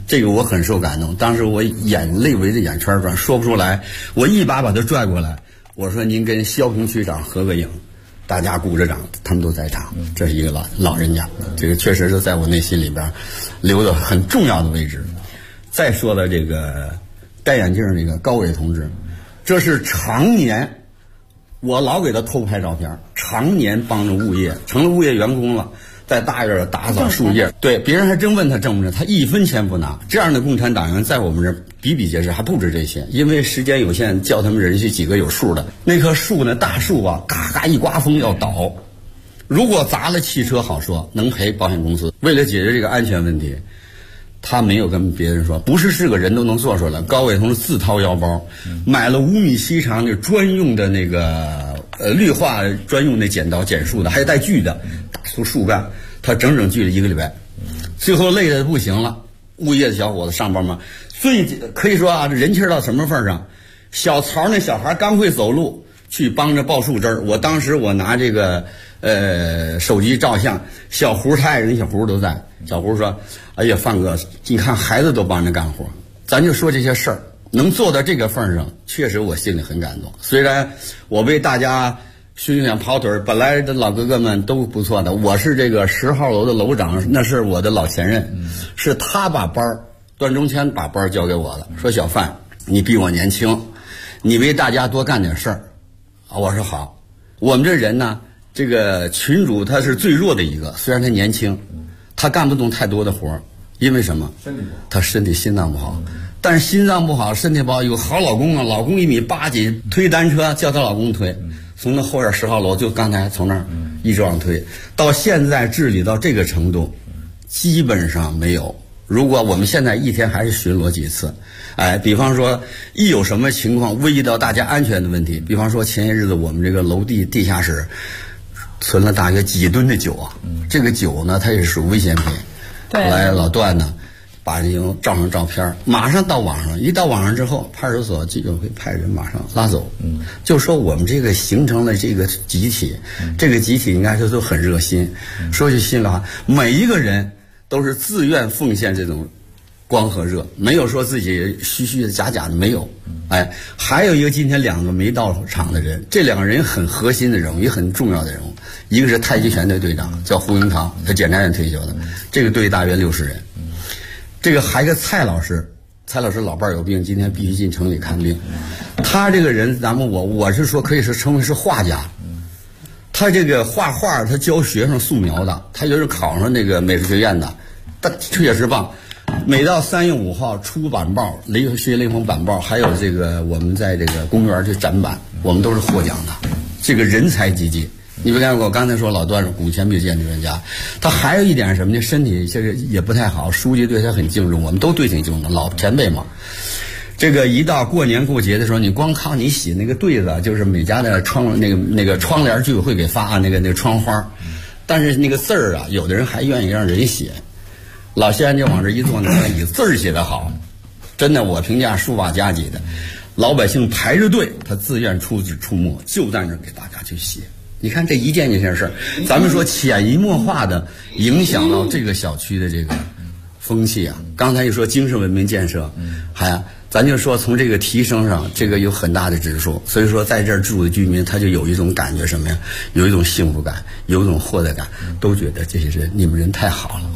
Speaker 13: 这个我很受感动。当时我眼泪围着眼圈转，说不出来。我一把把他拽过来，我说：“您跟肖平区长合个影。”大家鼓着掌，他们都在场。这是一个老人家，这个确实是在我内心里边留的很重要的位置。再说的这个戴眼镜这个高伟同志，这是常年我老给他偷拍照片，常年帮着物业，成了物业员工了，在大院打扫树叶。对，别人还真问他挣不挣，他1分钱不拿。这样的共产党员在我们这儿比比皆是，还不止这些。因为时间有限，叫他们人去几个有数的。那棵树呢，大树啊，嘎嘎一刮风要倒，如果砸了汽车好说，能赔保险公司。为了解决这个安全问题，他没有跟别人说，不是个人都能做出来。高伟同志自掏腰包，买了5米7长的专用的那个绿化专用的剪刀剪树的，还带锯的，打出树干，他整整锯了1个礼拜，最后累得不行了。物业的小伙子上班嘛，最可以说啊，这人气到什么份上？小曹那小孩刚会走路，去帮着抱树枝儿。我当时我拿这个手机照相，小胡他爱人小胡都在。小胡说：“哎呀，范哥，你看孩子都帮着干活，咱就说这些事儿，能做到这个份上，确实我心里很感动。虽然我为大家训练跑腿，本来的老哥哥们都不错的，我是这个10号楼的楼长，那是我的老前任，是他把班儿，段中谦把班儿交给我的，说小范，你比我年轻，你为大家多干点事儿。我说好。我们这人呢，这个群主他是最弱的一个，虽然他年轻，他干不动太多的活儿，因为什么？他身体心脏不好。但是心脏不好，身体不好，有好老公啊，老公1米8几，推单车叫她老公推，从那后院10号楼，就刚才从那儿一直往推，到现在治理到这个程度，基本上没有。如果我们现在一天还是巡逻几次，比方说一有什么情况危及到大家安全的问题，比方说前些日子我们这个楼地下室存了大约几吨的酒啊，这个酒呢，它也是属于危险品。后来老段呢，把这种照上照片，马上到网上，一到网上之后，派出所就会派人马上拉走。就说我们这个形成了这个集体，这个集体应该说都很热心。说句心里话，每一个人都是自愿奉献这种光和热，没有说自己虚虚的假假的，没有。还有一个今天2个没到场的人，这2个人很核心的人物，也很重要的人物。一个是太极拳队队长，叫胡英堂，他检察院退休的，这个队大约60人。这个还有个蔡老师老伴有病，今天必须进城里看病。他这个人，咱们我是说可以是称为是画家。他这个画画，他教学生素描的，他就是考上那个美术学院的，他确实棒。每到3月5号出版报，学雷锋版报，还有这个我们在这个公园去展板，我们都是获奖的。这个人才济济。你别看我刚才说老段是古前必见的专家，他还有一点什么呢？身体这个也不太好，书记对他很敬重，我们都对挺敬重，老前辈嘛。这个一到过年过节的时候，你光靠你洗那个对子，就是每家的那个窗帘居委会给发那个窗花，但是那个字儿啊，有的人还愿意让人写。老先生就往这一坐，那个椅子字儿写得好，真的我评价书法家级的。老百姓排着队，他自愿出没，就在那儿给大家去写。你看这一件事儿，咱们说潜移默化的影响到这个小区的这个风气啊。刚才一说精神文明建设，咱就说从这个提升上，这个有很大的指数。所以说在这儿住的居民，他就有一种感觉什么呀？有一种幸福感，有一种获得感，都觉得这些人，你们人太好了。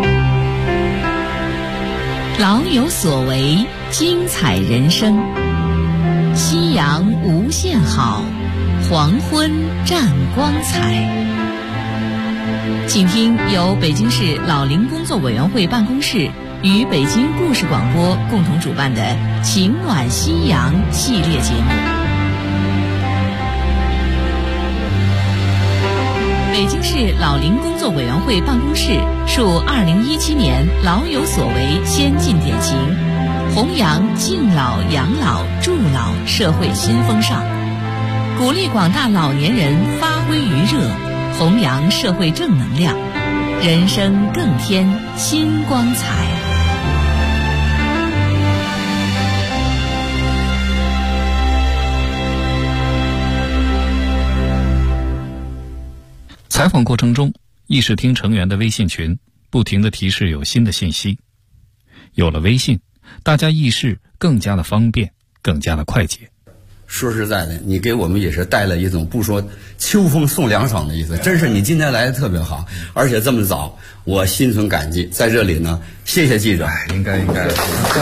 Speaker 1: 老有所为，精彩人生。夕阳无限好，黄昏占光彩。请听由北京市老龄工作委员会办公室与北京故事广播共同主办的《情暖夕阳》系列节目。北京市老龄工作委员会办公室树2017年老有所为先进典型，弘扬敬老养老助老社会新风尚，鼓励广大老年人发挥余热，弘扬社会正能量，人生更添新光彩。
Speaker 3: 采访过程中，议事厅成员的微信群不停地提示有新的信息。
Speaker 14: 有了微信，大家议事更加的方便，更加的快捷。
Speaker 13: 说实在的，你给我们也是带了一种不说秋风送凉爽的意思，真是你今天来的特别好，而且这么早，我心存感激。在这里呢，谢谢记者。
Speaker 10: 应该的，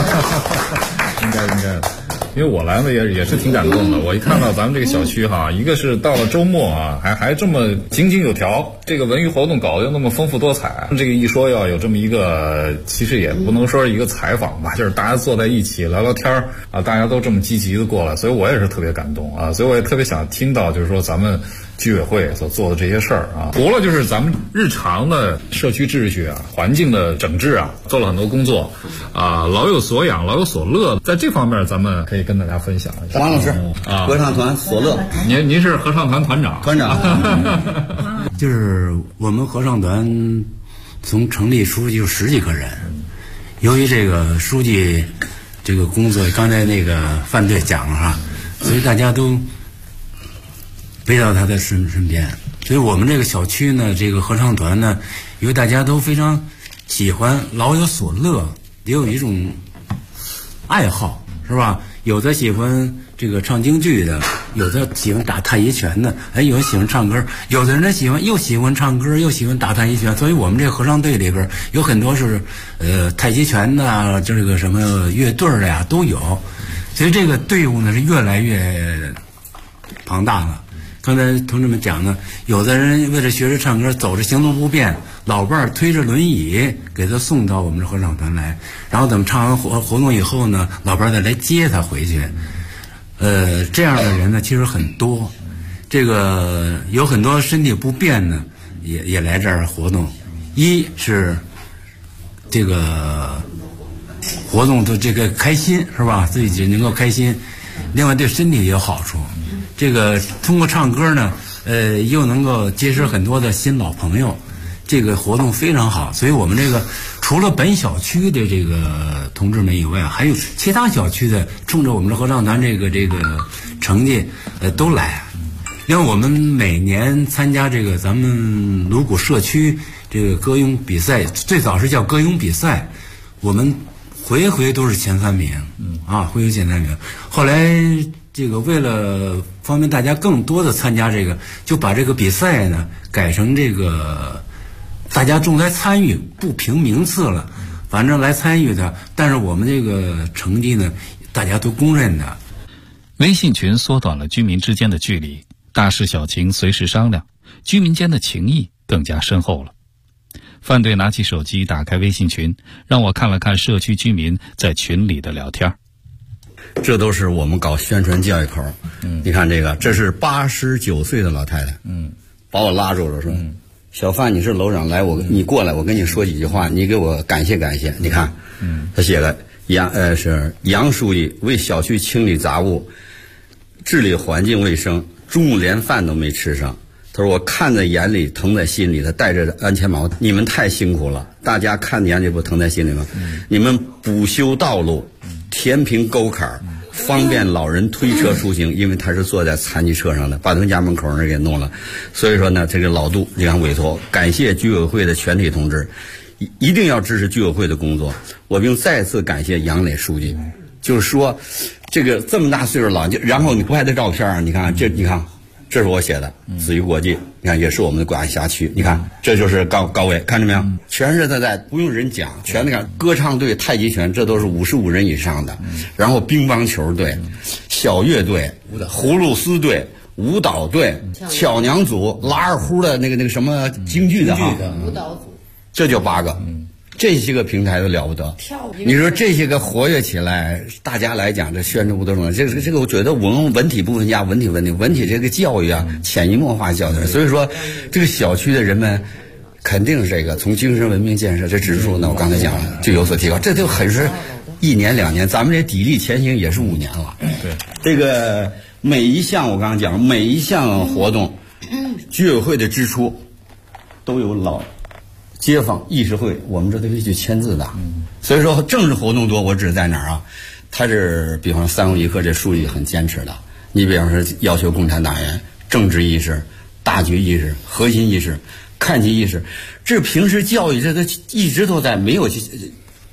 Speaker 10: 因为我来呢也是挺感动的。我一看到咱们这个小区哈，一个是到了周末啊，还这么井井有条，这个文娱活动搞得又那么丰富多彩。这个一说要有这么一个，其实也不能说是一个采访吧，就是大家坐在一起聊聊天啊，大家都这么积极的过来，所以我也是特别感动啊，所以我也特别想听到就是说咱们居委会所做的这些事儿啊，除了就是咱们日常的社区秩序啊、环境的整治啊，做了很多工作啊，老有所养，老有所乐。在这方面，咱们可以跟大家分享一下。
Speaker 13: 王老师啊，合唱团所乐，
Speaker 10: 您是合唱团团长？
Speaker 15: 团长，就是我们合唱团从成立书记就10几个人，由于这个书记这个工作，刚才那个范队讲了哈，所以大家都围到他的身边，所以我们这个小区呢，这个合唱团呢，因为大家都非常喜欢，老有所乐，也有一种爱好，是吧？有的喜欢这个唱京剧的，有的喜欢打太极拳的，有人喜欢唱歌，有的人又喜欢唱歌，又喜欢打太极拳。所以我们这个合唱队里边有很多是太极拳的，这个什么乐队的呀都有，所以这个队伍呢是越来越庞大了。刚才同志们讲呢，有的人为了学着唱歌，走着行动不便，老伴儿推着轮椅给他送到我们这合唱团来，然后等唱完活动以后呢，老伴儿再来接他回去。这样的人呢其实很多，这个有很多身体不便呢，也来这儿活动。一是这个活动的这个开心，是吧？自己能够开心，另外对身体也有好处。这个通过唱歌呢，又能够结识很多的新老朋友，这个活动非常好。所以我们这个除了本小区的这个同志们以外，还有其他小区的冲着我们的合唱团这个成绩，都来。因为我们每年参加这个咱们鲁谷社区这个歌咏比赛，最早是叫歌咏比赛，我们回回都是前3名，回回前3名。后来这个为了方便大家更多的参加这个，就把这个比赛呢改成这个大家重在参与，不评名次了，反正来参与的。但是我们这个成绩呢，大家都公认的。
Speaker 14: 微信群缩短了居民之间的距离，大事小情随时商量，居民间的情谊更加深厚了。范队拿起手机打开微信群，让我看了看社区居民在群里的聊天。
Speaker 13: 这都是我们搞宣传教育口。你看这个，这是89岁的老太太，把我拉住了，说：“小范，你是楼长，来，你过来，我跟你说几句话，你给我感谢感谢。”你看，他写了杨书记为小区清理杂物，治理环境卫生，中午连饭都没吃上。他说我看在眼里，疼在心里。他戴着安全帽，你们太辛苦了，大家看在眼里不疼在心里吗？你们补修道路，填平沟坎，方便老人推车出行，因为他是坐在残疾车上的，把他们家门口那给弄了。所以说呢，这个老杜这样委托，感谢居委会的全体同志，一定要支持居委会的工作。我并再次感谢杨磊书记，就是说，这个这么大岁数老，然后你拍的照片，你看这，你看。这是我写的，子瑜国际，你看也是我们的管辖区。你看，这就是高伟，看着没有？全是他在，不用人讲，全那个歌唱队、太极拳，这都是55人以上的。然后乒乓球队、小乐队、葫芦丝队、舞蹈队、巧娘组、拉二胡的那个什么京剧的哈，舞蹈组，这就8个。这些个平台都了不得，你说这些个活跃起来，大家来讲这宣传不都重要？这个我觉得文体不分家，文体这个教育啊，潜移默化教育。所以说，这个小区的人们肯定是这个从精神文明建设这指数呢，我刚才讲了就有所提高，这就很是1年2年，咱们这砥砺前行也是5年了。对，这个每一项我刚刚讲，每一项活动，居委会的支出都有老街坊议事会，我们这都得去签字的。所以说政治活动多，我指在哪儿啊？他是比方说3公一课这书记很坚持的。你比方说要求共产党员政治意识、大局意识、核心意识、看齐意识，这平时教育这都一直都在，没有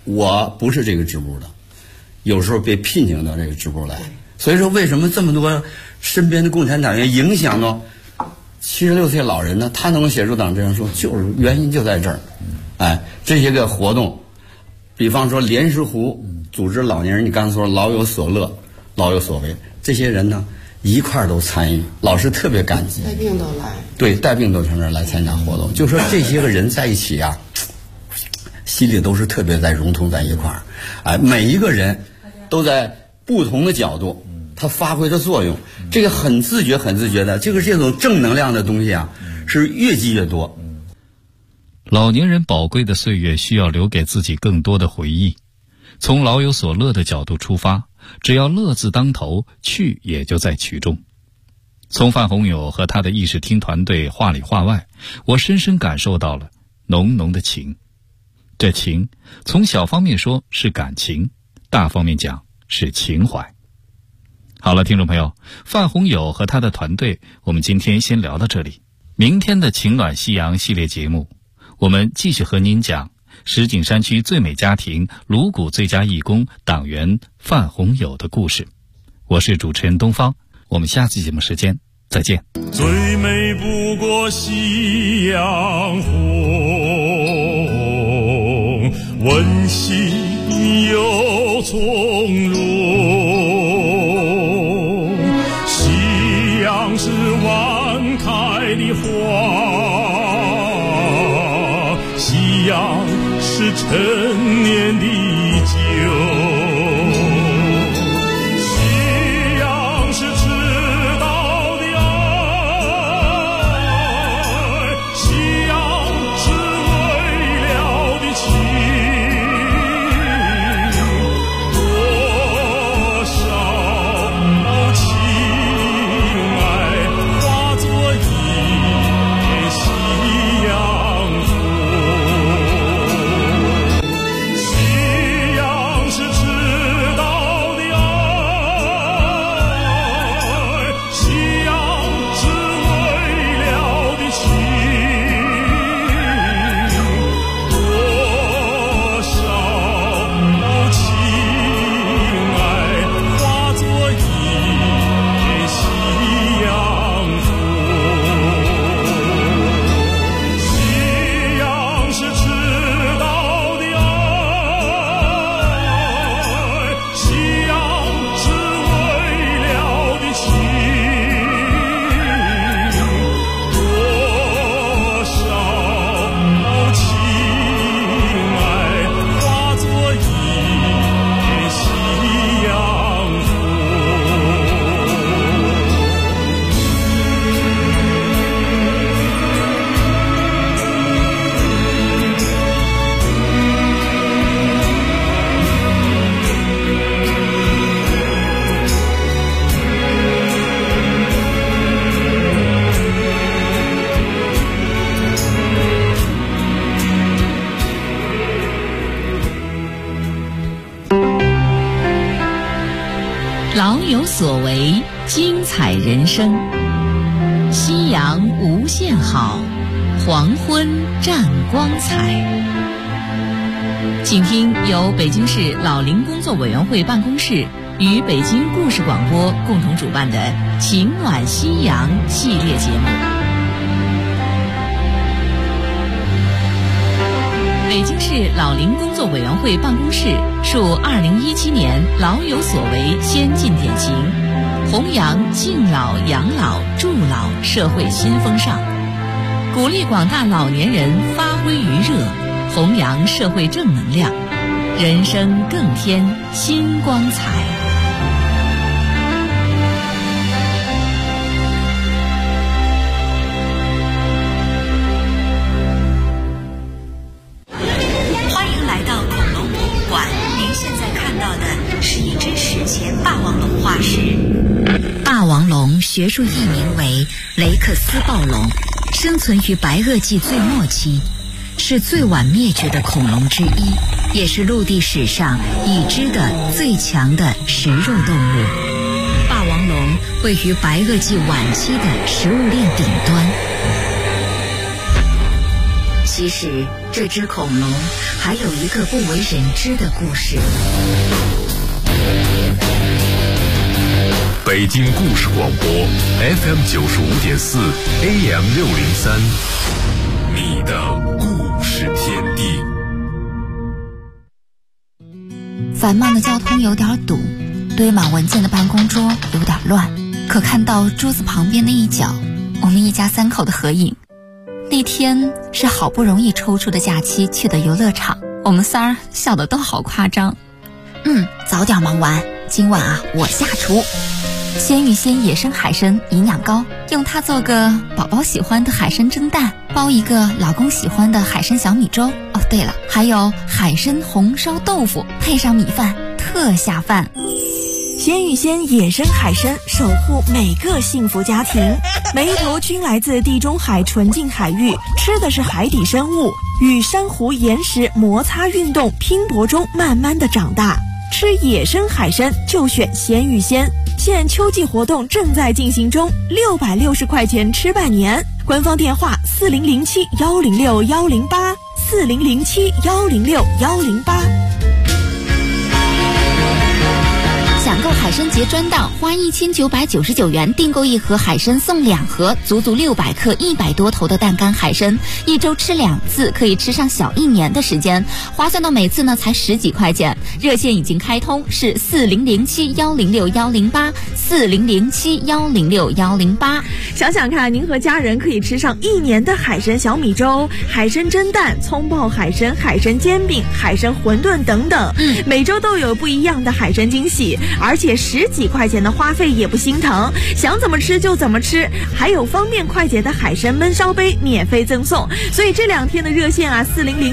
Speaker 13: 我不是这个支部的，有时候被聘请到这个支部来。所以说，为什么这么多身边的共产党员影响到76岁老人呢？他能写出党这样说，就是原因就在这儿。这些个活动，比方说莲石湖组织老年人，你刚才说老有所乐，老有所为，这些人呢一块儿都参与，老师特别感激。
Speaker 16: 带病都来，
Speaker 13: 对，带病都从这儿来参加活动。就说这些个人在一起啊，心里都是特别在融通在一块儿。每一个人都在不同的角度，他发挥的作用，这个很自觉的，这种正能量的东西啊，是越积越多。
Speaker 14: 老年人宝贵的岁月需要留给自己更多的回忆，从老有所乐的角度出发，只要乐字当头，趣也就在曲中。从范宏友和他的议事厅团队话里话外，我深深感受到了浓浓的情。这情从小方面说是感情，大方面讲是情怀。好了，听众朋友，范宏友和他的团队，我们今天先聊到这里。明天的情暖夕阳系列节目，我们继续和您讲石景山区最美家庭鲁谷最佳义工党员范宏友的故事。我是主持人东方，我们下次节目时间再见。
Speaker 17: 最美不过夕阳红，温馨又从容。夕阳是晚开的花，夕阳是陈年的酒，夕阳是迟到的爱，夕阳是未了的情，多少情爱化作一夜夕阳红。夕阳是迟到的爱，夕阳是未了的情，多少情爱化作一夜夕阳红。夕阳是迟到的爱，夕阳是未了的情，多少情爱化作一夜夕阳红。
Speaker 1: 老有所为，精彩人生。夕阳无限好，黄昏占光彩。请听由北京市老龄工作委员会办公室与北京故事广播共同主办的《情暖夕阳》系列节目。北京市老龄工作委员会办公室树2017年老有所为先进典型，弘扬敬老养老助老社会新风尚，鼓励广大老年人发挥余热，弘扬社会正能量，人生更添新光彩。
Speaker 18: 欢迎来到恐龙博物馆，您现在看到的是一只史前霸王龙化石。
Speaker 19: 霸王龙学术译名为雷克斯暴龙，生存于白垩纪最末期，是最晚灭绝的恐龙之一，也是陆地史上已知的最强的食肉动物。霸王龙位于白垩纪晚期的食物链顶端。 其实这只恐龙还有一个不为人知的故事。
Speaker 2: 北京故事广播 FM 95.4 AM 603，你的故事天地。
Speaker 16: 繁忙的交通有点堵，堆满文件的办公桌有点乱，可看到桌子旁边的一角，我们一家3口的合影。那天是好不容易抽出的假期去的游乐场，我们仨笑得都好夸张。早点忙完，今晚啊我下厨。鲜芋仙野生海参营养高，用它做个宝宝喜欢的海参蒸蛋，包一个老公喜欢的海参小米粥。哦，对了，还有海参红烧豆腐，配上米饭，特下饭。
Speaker 20: 鲜芋仙野生海参守护每个幸福家庭，每一头均来自地中海纯净海域，吃的是海底生物，与珊瑚岩石摩擦运动拼搏中慢慢的长大。吃野生海参就选鲜芋仙，现秋季活动正在进行中，660块钱吃半年。官方电话4007106108，4007106108。
Speaker 16: 抢购海参节专档，花1999元订购1盒海参送2盒，足足600克100多头的淡干海参，1周吃2次，可以吃上小1年的时间，划算到每次呢才10几块钱。热线已经开通，是4007106108，4007106108。
Speaker 20: 想想看，您和家人可以吃上1年的海参小米粥、海参蒸蛋、葱爆海参、海参煎饼、海参馄饨等等，每周都有不一样的海参惊喜。而且10几块钱的花费也不心疼，想怎么吃就怎么吃，还有方便快捷的海参焖烧杯免费赠送。所以这2天的热线啊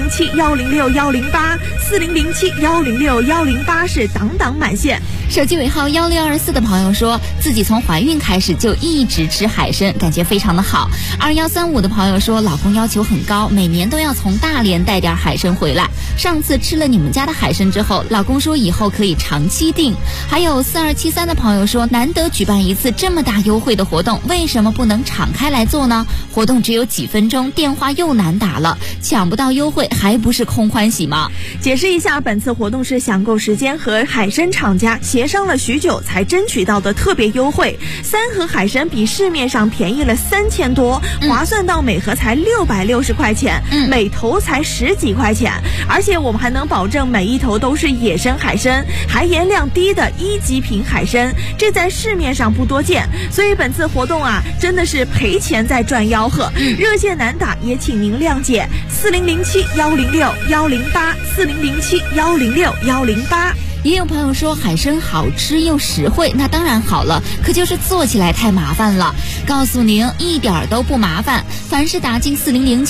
Speaker 20: ，4007106108，4007106108是档档满线。
Speaker 16: 手机尾号1624的朋友说，自己从怀孕开始就一直吃海参，感觉非常的好。2135的朋友说，老公要求很高，每年都要从大连带点海参回来。上次吃了你们家的海参之后，老公说以后可以长期订。还有4273的朋友说，难得举办一次这么大优惠的活动，为什么不能敞开来做呢？活动只有几分钟，电话又难打了，抢不到优惠还不是空欢喜吗？
Speaker 20: 解释一下，本次活动是抢购时间和海参厂家协商了许久才争取到的特别优惠，3盒海参比市面上便宜了3000多，划算到每盒才660块钱，每头才10几块钱，而且我们还能保证每一头都是野生海参，含盐量低的1级品海参，这在市面上不多见，所以本次活动啊，真的是赔钱在赚吆喝。热线难打，也请您谅解，4007106108，4007106108。
Speaker 16: 也有朋友说海参好吃又实惠，那当然好了，可就是做起来太麻烦了。告诉您，一点都不麻烦，凡是打进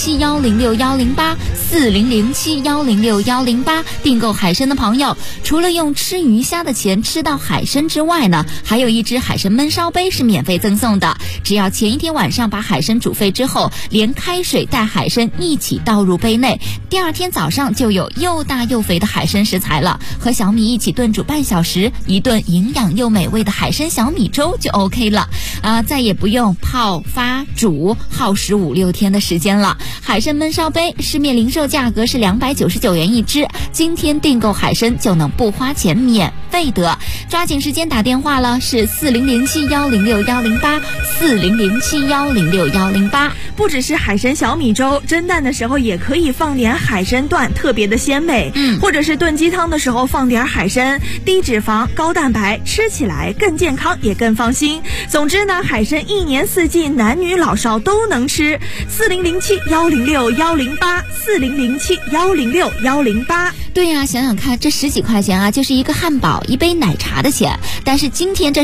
Speaker 16: 4007106108，4007106108订购海参的朋友，除了用吃鱼虾的钱吃到海参之外呢，还有1只海参焖烧杯是免费赠送的。只要前一天晚上把海参煮沸之后，连开水带海参一起倒入杯内，第2天早上就有又大又肥的海参食材了，和小米一起炖煮半小时，一顿营养又美味的海参小米粥就 OK 了再也不用泡发煮耗时5、6天的时间了。海参焖烧杯市面零售价格是299元1只，今天订购海参就能不花钱免费得，抓紧时间打电话了，是4007106108，4007106108。
Speaker 20: 不只是海参小米粥，蒸蛋的时候也可以放点海参段，特别的鲜美。或者是炖鸡汤的时候放点海参，低脂肪高蛋白，吃起来更健康也更放心。总之呢，海参1年4季男女老少都能吃。4007106108，4007106108。
Speaker 16: 对呀，想想看，这10几块钱啊，就是一个汉堡、一杯奶茶的钱。但是今天这